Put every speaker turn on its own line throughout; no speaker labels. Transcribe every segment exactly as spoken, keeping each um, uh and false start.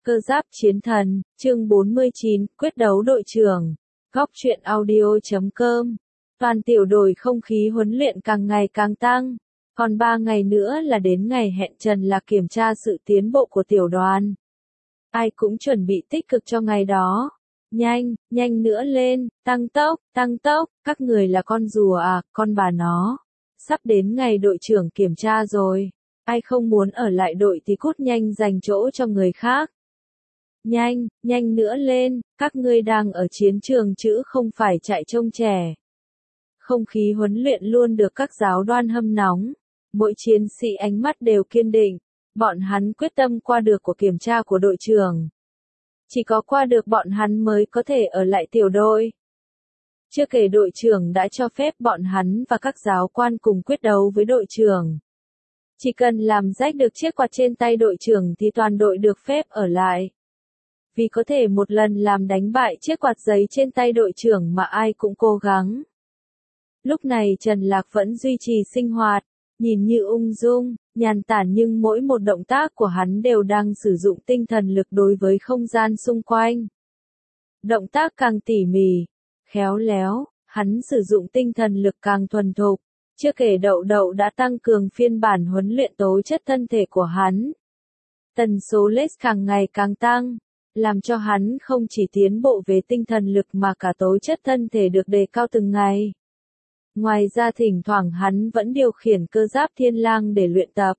Cơ giáp chiến thần, chương bốn mươi chín, quyết đấu đội trưởng. Góc truyện audio chấm com. Toàn tiểu đội không khí huấn luyện càng ngày càng tăng. Còn ba ngày nữa là đến ngày hẹn Trần Lạc kiểm tra sự tiến bộ của tiểu đoàn. Ai cũng chuẩn bị tích cực cho ngày đó. Nhanh, nhanh nữa lên, tăng tốc, tăng tốc, các người là con rùa à, con bà nó. Sắp đến ngày đội trưởng kiểm tra rồi. Ai không muốn ở lại đội thì cút nhanh dành chỗ cho người khác. Nhanh, nhanh nữa lên, các ngươi đang ở chiến trường chứ không phải chạy trông trẻ. Không khí huấn luyện luôn được các giáo đoan hâm nóng. Mỗi chiến sĩ ánh mắt đều kiên định. Bọn hắn quyết tâm qua được cuộc kiểm tra của đội trưởng. Chỉ có qua được bọn hắn mới có thể ở lại tiểu đội. Chưa kể đội trưởng đã cho phép bọn hắn và các giáo quan cùng quyết đấu với đội trưởng. Chỉ cần làm rách được chiếc quạt trên tay đội trưởng thì toàn đội được phép ở lại. Vì có thể một lần làm đánh bại chiếc quạt giấy trên tay đội trưởng mà ai cũng cố gắng. Lúc này Trần Lạc vẫn duy trì sinh hoạt, nhìn như ung dung, nhàn tản nhưng mỗi một động tác của hắn đều đang sử dụng tinh thần lực đối với không gian xung quanh. Động tác càng tỉ mỉ, khéo léo, hắn sử dụng tinh thần lực càng thuần thục. Chưa kể đậu đậu đã tăng cường phiên bản huấn luyện tố chất thân thể của hắn. Tần số lết càng ngày càng tăng, làm cho hắn không chỉ tiến bộ về tinh thần lực mà cả tố chất thân thể được đề cao từng ngày. Ngoài ra thỉnh thoảng hắn vẫn điều khiển cơ giáp thiên lang để luyện tập.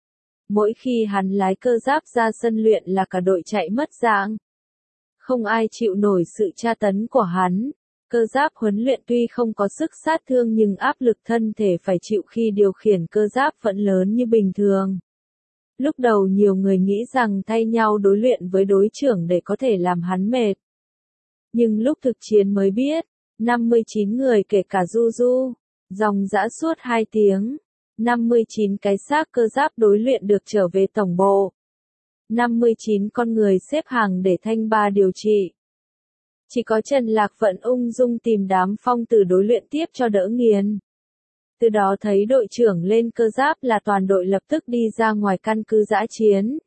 Mỗi khi hắn lái cơ giáp ra sân luyện là cả đội chạy mất dạng. Không ai chịu nổi sự tra tấn của hắn. Cơ giáp huấn luyện tuy không có sức sát thương nhưng áp lực thân thể phải chịu khi điều khiển cơ giáp vẫn lớn như bình thường. Lúc đầu nhiều người nghĩ rằng thay nhau đối luyện với đối trưởng để có thể làm hắn mệt. Nhưng lúc thực chiến mới biết, năm mươi chín người kể cả Du Du, dòng dã suốt hai tiếng, năm mươi chín cái xác cơ giáp đối luyện được trở về tổng bộ. năm mươi chín con người xếp hàng để thanh ba điều trị. Chỉ có Trần Lạc vẫn ung dung tìm đám phong tử đối luyện tiếp cho đỡ nghiền. Từ đó thấy đội trưởng lên cơ giáp là toàn đội lập tức đi ra ngoài căn cứ dã chiến.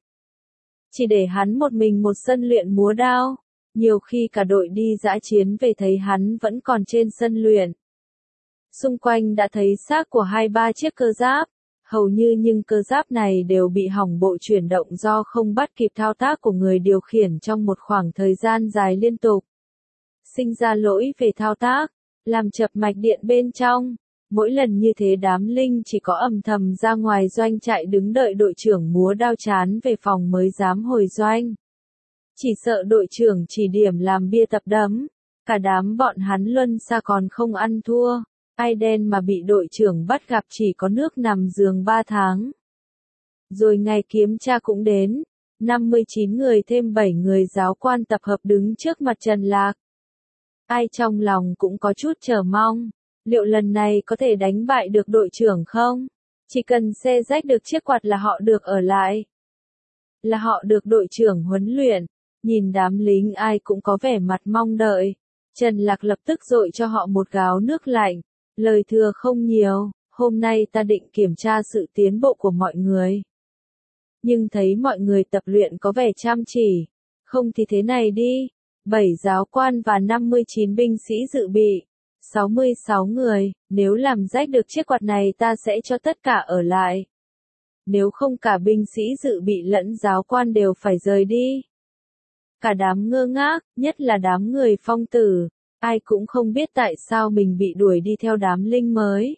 Chỉ để hắn một mình một sân luyện múa đao. Nhiều khi cả đội đi dã chiến về thấy hắn vẫn còn trên sân luyện. Xung quanh đã thấy xác của hai ba chiếc cơ giáp. Hầu như những cơ giáp này đều bị hỏng bộ chuyển động do không bắt kịp thao tác của người điều khiển trong một khoảng thời gian dài liên tục. Sinh ra lỗi về thao tác, làm chập mạch điện bên trong. Mỗi lần như thế đám linh chỉ có âm thầm ra ngoài doanh trại đứng đợi đội trưởng múa đao chán về phòng mới dám hồi doanh. Chỉ sợ đội trưởng chỉ điểm làm bia tập đấm. Cả đám bọn hắn luân xa còn không ăn thua. Ai đen mà bị đội trưởng bắt gặp chỉ có nước nằm giường ba tháng. Rồi ngày kiểm tra cũng đến. năm mươi chín người thêm bảy người giáo quan tập hợp đứng trước mặt Trần Lạc. Ai trong lòng cũng có chút chờ mong. Liệu lần này có thể đánh bại được đội trưởng không? Chỉ cần xe rách được chiếc quạt là họ được ở lại. Là họ được đội trưởng huấn luyện. Nhìn đám lính ai cũng có vẻ mặt mong đợi. Trần Lạc lập tức dội cho họ một gáo nước lạnh. Lời thừa không nhiều, hôm nay ta định kiểm tra sự tiến bộ của mọi người. Nhưng thấy mọi người tập luyện có vẻ chăm chỉ. Không thì thế này đi. bảy giáo quan và năm mươi chín binh sĩ dự bị. sáu mươi sáu người, nếu làm rách được chiếc quạt này ta sẽ cho tất cả ở lại. Nếu không cả binh sĩ dự bị lẫn giáo quan đều phải rời đi. Cả đám ngơ ngác, nhất là đám người phong tử, ai cũng không biết tại sao mình bị đuổi đi theo đám linh mới.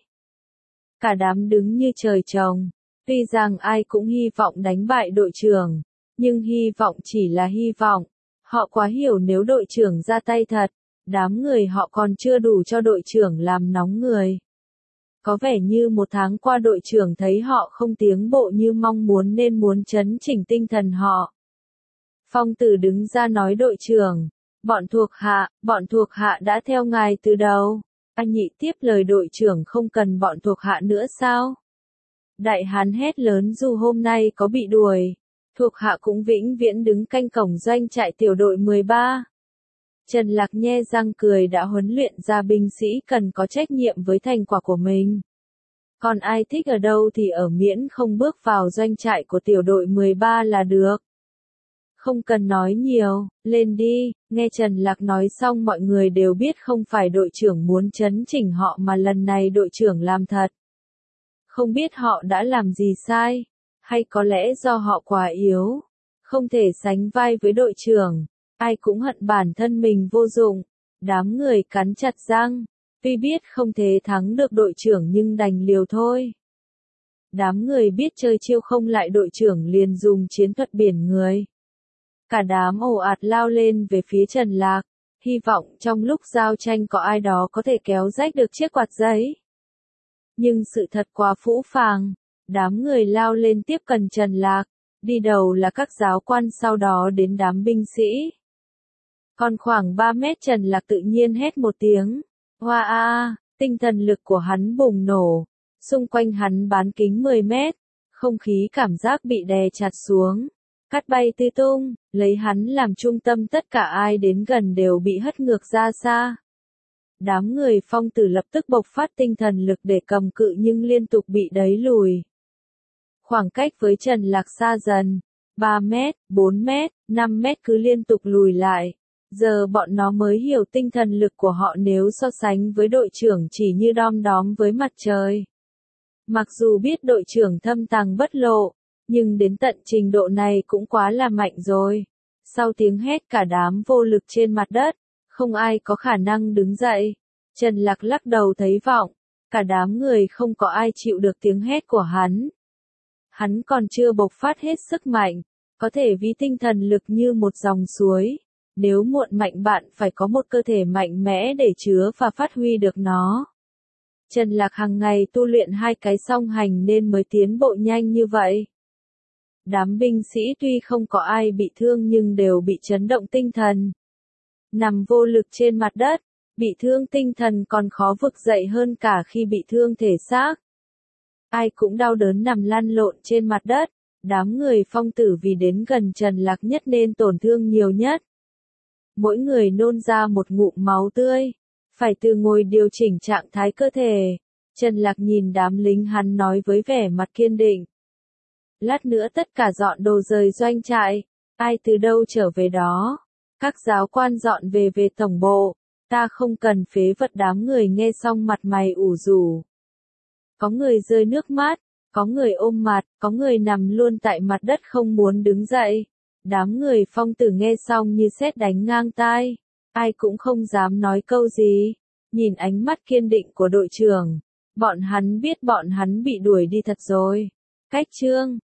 Cả đám đứng như trời trồng, tuy rằng ai cũng hy vọng đánh bại đội trưởng, nhưng hy vọng chỉ là hy vọng. Họ quá hiểu nếu đội trưởng ra tay thật, đám người họ còn chưa đủ cho đội trưởng làm nóng người. Có vẻ như một tháng qua đội trưởng thấy họ không tiến bộ như mong muốn nên muốn chấn chỉnh tinh thần họ. Phong tử đứng ra nói đội trưởng, bọn thuộc hạ, bọn thuộc hạ đã theo ngài từ đầu. Anh nhị tiếp lời đội trưởng không cần bọn thuộc hạ nữa sao? Đại hán hét lớn dù hôm nay có bị đuổi. Thuộc hạ cũng vĩnh viễn đứng canh cổng doanh trại tiểu đội mười ba. Trần Lạc nhe răng cười đã huấn luyện ra binh sĩ cần có trách nhiệm với thành quả của mình. Còn ai thích ở đâu thì ở miễn không bước vào doanh trại của tiểu đội mười ba là được. Không cần nói nhiều, lên đi, nghe Trần Lạc nói xong mọi người đều biết không phải đội trưởng muốn chấn chỉnh họ mà lần này đội trưởng làm thật. Không biết họ đã làm gì sai, hay có lẽ do họ quá yếu, không thể sánh vai với đội trưởng, ai cũng hận bản thân mình vô dụng, đám người cắn chặt răng, tuy biết không thể thắng được đội trưởng nhưng đành liều thôi. Đám người biết chơi chiêu không lại đội trưởng liền dùng chiến thuật biển người. Cả đám ồ ạt lao lên về phía Trần Lạc, hy vọng trong lúc giao tranh có ai đó có thể kéo rách được chiếc quạt giấy. Nhưng sự thật quá phũ phàng, đám người lao lên tiếp cận Trần Lạc, đi đầu là các giáo quan sau đó đến đám binh sĩ. Còn khoảng ba mét Trần Lạc tự nhiên hét một tiếng, hoa a, tinh thần lực của hắn bùng nổ, xung quanh hắn bán kính mười mét, không khí cảm giác bị đè chặt xuống, cát bay tứ tung, lấy hắn làm trung tâm tất cả ai đến gần đều bị hất ngược ra xa. Đám người phong tử lập tức bộc phát tinh thần lực để cầm cự nhưng liên tục bị đẩy lùi. Khoảng cách với Trần Lạc xa dần, ba mét, bốn mét, năm mét cứ liên tục lùi lại. Giờ bọn nó mới hiểu tinh thần lực của họ nếu so sánh với đội trưởng chỉ như đom đóm với mặt trời. Mặc dù biết đội trưởng thâm tàng bất lộ, nhưng đến tận trình độ này cũng quá là mạnh rồi. Sau tiếng hét cả đám vô lực trên mặt đất, không ai có khả năng đứng dậy. Trần Lạc lắc đầu thấy vọng, cả đám người không có ai chịu được tiếng hét của hắn. Hắn còn chưa bộc phát hết sức mạnh, có thể ví tinh thần lực như một dòng suối. Nếu muộn mạnh bạn phải có một cơ thể mạnh mẽ để chứa và phát huy được nó. Trần Lạc hàng ngày tu luyện hai cái song hành nên mới tiến bộ nhanh như vậy. Đám binh sĩ tuy không có ai bị thương nhưng đều bị chấn động tinh thần. Nằm vô lực trên mặt đất, bị thương tinh thần còn khó vực dậy hơn cả khi bị thương thể xác. Ai cũng đau đớn nằm lăn lộn trên mặt đất, đám người phong tử vì đến gần Trần Lạc nhất nên tổn thương nhiều nhất. Mỗi người nôn ra một ngụm máu tươi, phải từ ngồi điều chỉnh trạng thái cơ thể. Trần Lạc nhìn đám lính hắn nói với vẻ mặt kiên định. Lát nữa tất cả dọn đồ rời doanh trại, ai từ đâu trở về đó. Các giáo quan dọn về về tổng bộ, ta không cần phế vật. Đám người nghe xong mặt mày ủ rũ. Có người rơi nước mắt, có người ôm mặt, có người nằm luôn tại mặt đất không muốn đứng dậy. Đám người phong tử nghe xong như sét đánh ngang tai, ai cũng không dám nói câu gì, nhìn ánh mắt kiên định của đội trưởng, bọn hắn biết bọn hắn bị đuổi đi thật rồi. Cách chương